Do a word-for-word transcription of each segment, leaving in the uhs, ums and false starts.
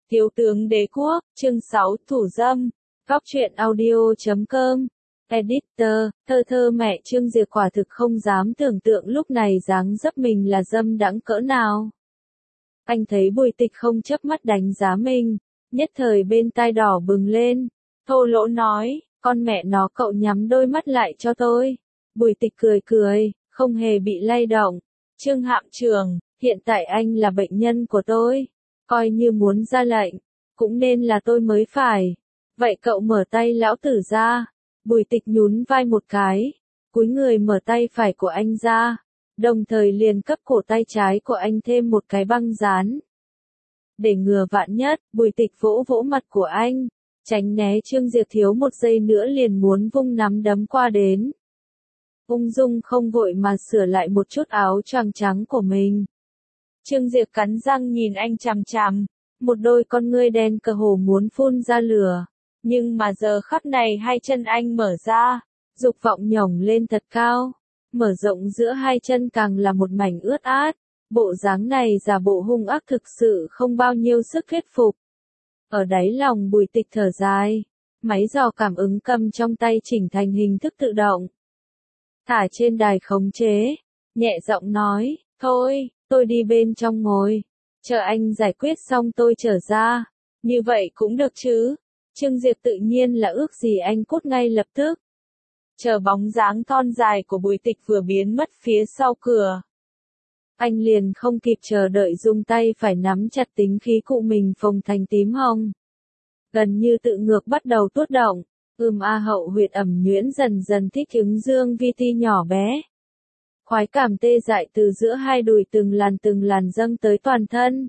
Thiếu tướng đế quốc, chương sáu, thủ dâm. Góc truyện audio chấm com. Editor, thơ thơ mẹ Trương Diệp quả thực không dám tưởng tượng lúc này dáng dấp mình là dâm đãng cỡ nào. Anh thấy Bùi Tịch không chớp mắt đánh giá mình, nhất thời bên tai đỏ bừng lên, thô lỗ nói, con mẹ nó cậu nhắm đôi mắt lại cho tôi. Bùi Tịch cười cười, không hề bị lay động. Trương Hạm Trường, hiện tại anh là bệnh nhân của tôi. Coi như muốn ra lệnh, cũng nên là tôi mới phải. Vậy cậu mở tay lão tử ra. Bùi Tịch nhún vai một cái, cúi người mở tay phải của anh ra, đồng thời liền cấp cổ tay trái của anh thêm một cái băng dán. Để ngừa vạn nhất, Bùi Tịch vỗ vỗ mặt của anh, tránh né Trương Diệp thiếu một giây nữa liền muốn vung nắm đấm qua đến. Ung dung không vội mà sửa lại một chút áo choàng trắng của mình. Trương Diệp cắn răng nhìn anh chằm chằm, một đôi con ngươi đen cơ hồ muốn phun ra lửa. Nhưng mà giờ khắc này hai chân anh mở ra, dục vọng nhổng lên thật cao, mở rộng giữa hai chân càng là một mảnh ướt át. Bộ dáng này giả bộ hung ác thực sự không bao nhiêu sức thuyết phục. Ở đáy lòng Bùi Tịch thở dài, máy dò cảm ứng cầm trong tay chỉnh thành hình thức tự động. Thả trên đài khống chế, nhẹ giọng nói, thôi, tôi đi bên trong ngồi, chờ anh giải quyết xong tôi trở ra, như vậy cũng được chứ. Trương Diệp tự nhiên là ước gì anh cút ngay lập tức. Chờ bóng dáng thon dài của Bùi Tịch vừa biến mất phía sau cửa. Anh liền không kịp chờ đợi dùng tay phải nắm chặt tính khí cụ mình phồng thành tím hồng. Gần như tự ngược bắt đầu tuốt động, ưm a hậu huyệt ẩm nhuyễn dần dần thích ứng dương vi ti nhỏ bé. Khoái cảm tê dại từ giữa hai đùi từng làn từng làn dâng tới toàn thân.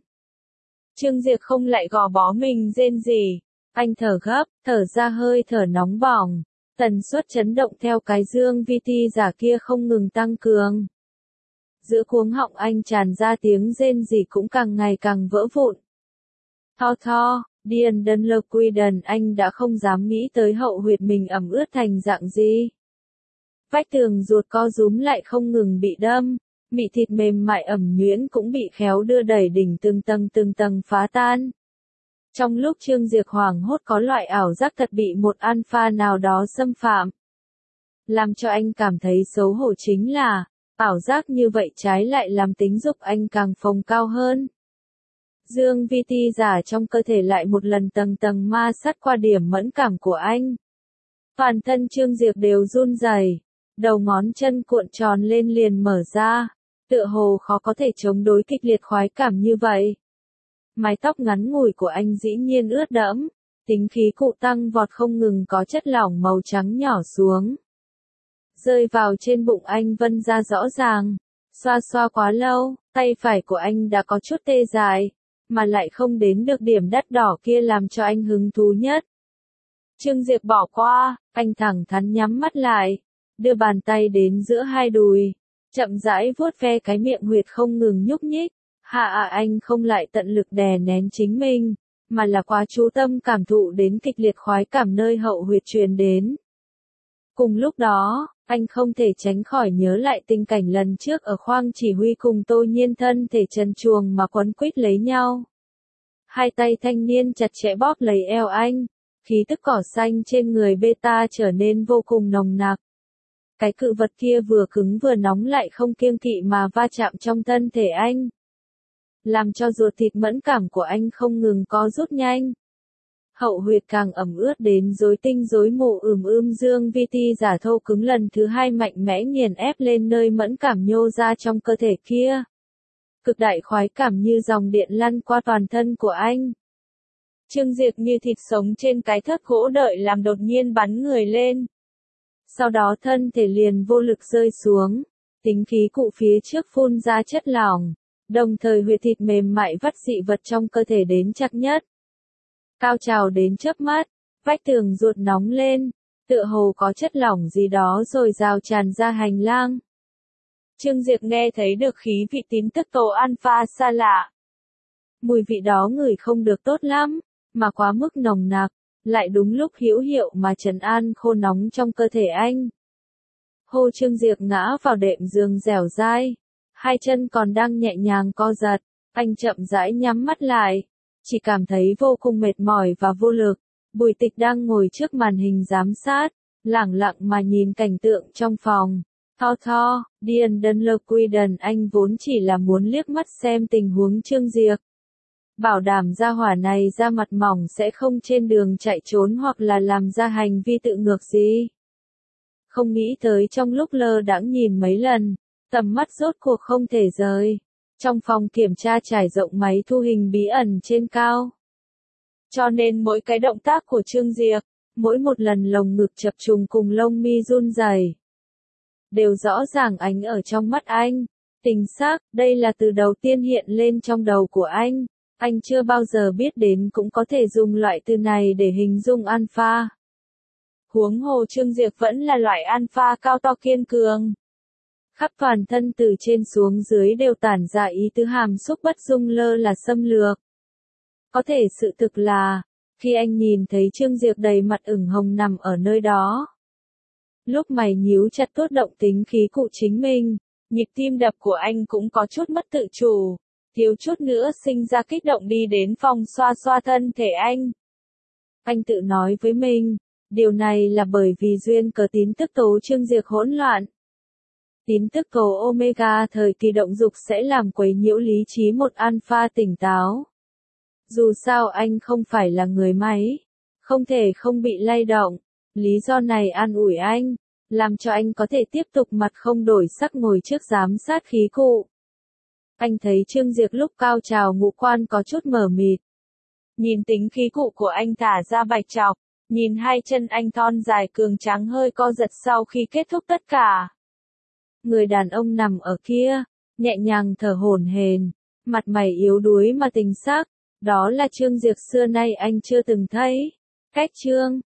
Trương Diệp không lại gò bó mình rên rỉ. Anh thở gấp, thở ra hơi thở nóng bỏng, tần suất chấn động theo cái dương vi ti giả kia không ngừng tăng cường. Giữa cuống họng anh tràn ra tiếng rên rỉ cũng càng ngày càng vỡ vụn. Tho tho, điền đơn lơ quy đần anh đã không dám nghĩ tới hậu huyệt mình ẩm ướt thành dạng gì. Vách tường ruột co rúm lại không ngừng bị đâm, mị thịt mềm mại ẩm nhuyễn cũng bị khéo đưa đẩy đỉnh từng tầng từng tầng phá tan. Trong lúc Trương Diệp hoảng hốt có loại ảo giác thật bị một alpha nào đó xâm phạm. Làm cho anh cảm thấy xấu hổ chính là, ảo giác như vậy trái lại làm tính dục anh càng phồng cao hơn. Dương vi ti giả trong cơ thể lại một lần tầng tầng ma sát qua điểm mẫn cảm của anh. Toàn thân Trương Diệp đều run rẩy, đầu ngón chân cuộn tròn lên liền mở ra, tựa hồ khó có thể chống đối kịch liệt khoái cảm như vậy. Mái tóc ngắn ngủi của anh dĩ nhiên ướt đẫm, tính khí cụ tăng vọt không ngừng có chất lỏng màu trắng nhỏ xuống. Rơi vào trên bụng anh vân ra rõ ràng, xoa xoa quá lâu, tay phải của anh đã có chút tê dại, mà lại không đến được điểm đắt đỏ kia làm cho anh hứng thú nhất. Trương Diệp bỏ qua, anh thẳng thắn nhắm mắt lại, đưa bàn tay đến giữa hai đùi, chậm rãi vuốt ve cái miệng huyệt không ngừng nhúc nhích. Hạ à anh không lại tận lực đè nén chính mình, mà là quá chú tâm cảm thụ đến kịch liệt khoái cảm nơi hậu huyệt truyền đến. Cùng lúc đó, anh không thể tránh khỏi nhớ lại tình cảnh lần trước ở khoang chỉ huy cùng Tô Nhiên thân thể trần truồng mà quấn quýt lấy nhau. Hai tay thanh niên chặt chẽ bóp lấy eo anh, khí tức cỏ xanh trên người beta trở nên vô cùng nồng nặc. Cái cự vật kia vừa cứng vừa nóng lại không kiêng kỵ mà va chạm trong thân thể anh. Làm cho ruột thịt mẫn cảm của anh không ngừng co rút nhanh. Hậu huyệt càng ẩm ướt đến rối tinh rối mù ừm ưm dương vi ti giả thô cứng lần thứ hai mạnh mẽ nghiền ép lên nơi mẫn cảm nhô ra trong cơ thể kia. Cực đại khoái cảm như dòng điện lăn qua toàn thân của anh. Trương Diệp như thịt sống trên cái thớt gỗ đợi làm đột nhiên bắn người lên. Sau đó thân thể liền vô lực rơi xuống, tính khí cụ phía trước phun ra chất lỏng. Đồng thời huyệt thịt mềm mại vắt dị vật trong cơ thể đến chặt nhất. Cao trào đến chớp mắt, vách tường ruột nóng lên, tựa hồ có chất lỏng gì đó rồi rào tràn ra hành lang. Trương Diệp nghe thấy được khí vị tín tức tổ alpha xa lạ. Mùi vị đó ngửi không được tốt lắm, mà quá mức nồng nặc, lại đúng lúc hữu hiệu mà trấn an khô nóng trong cơ thể anh. Hô Trương Diệp ngã vào đệm giường dẻo dai. Hai chân còn đang nhẹ nhàng co giật, anh chậm rãi nhắm mắt lại, chỉ cảm thấy vô cùng mệt mỏi và vô lực. Bùi Tịch đang ngồi trước màn hình giám sát, lẳng lặng mà nhìn cảnh tượng trong phòng. Tho tho, Điền Đân Lơ Quy Đần anh vốn chỉ là muốn liếc mắt xem tình huống Trương Diệp. Bảo đảm gia hỏa này ra mặt mỏng sẽ không trên đường chạy trốn hoặc là làm ra hành vi tự ngược gì. Không nghĩ tới trong lúc lơ đãng nhìn mấy lần, tầm mắt rốt cuộc không thể rời. Trong phòng kiểm tra trải rộng máy thu hình bí ẩn trên cao. Cho nên mỗi cái động tác của Trương Diệp, mỗi một lần lồng ngực chập trùng cùng lông mi run rẩy, đều rõ ràng ánh ở trong mắt anh. Tình xác, đây là từ đầu tiên hiện lên trong đầu của anh. Anh chưa bao giờ biết đến cũng có thể dùng loại từ này để hình dung alpha. Huống hồ Trương Diệp vẫn là loại alpha cao to kiên cường. Khắp toàn thân từ trên xuống dưới đều tản ra ý tứ hàm xúc bất dung lơ là xâm lược. Có thể sự thực là, khi anh nhìn thấy Trương Diệp đầy mặt ửng hồng nằm ở nơi đó, lúc mày nhíu chặt tốt động tính khí cụ chính mình, nhịp tim đập của anh cũng có chút mất tự chủ, thiếu chút nữa sinh ra kích động đi đến phòng xoa xoa thân thể anh. Anh tự nói với mình, điều này là bởi vì duyên cớ tín tức tố Trương Diệp hỗn loạn. Tín tức tố omega thời kỳ động dục sẽ làm quấy nhiễu lý trí một alpha tỉnh táo. Dù sao anh không phải là người máy, không thể không bị lay động. Lý do này an ủi anh, làm cho anh có thể tiếp tục mặt không đổi sắc ngồi trước giám sát khí cụ. Anh thấy Trương Diệp lúc cao trào ngũ quan có chút mờ mịt. Nhìn tính khí cụ của anh thả ra bạch trọc, nhìn hai chân anh thon dài cường tráng hơi co giật sau khi kết thúc tất cả. Người đàn ông nằm ở kia, nhẹ nhàng thở hổn hển, mặt mày yếu đuối mà tình sắc, đó là Trương Diệp xưa nay anh chưa từng thấy. Cách Trương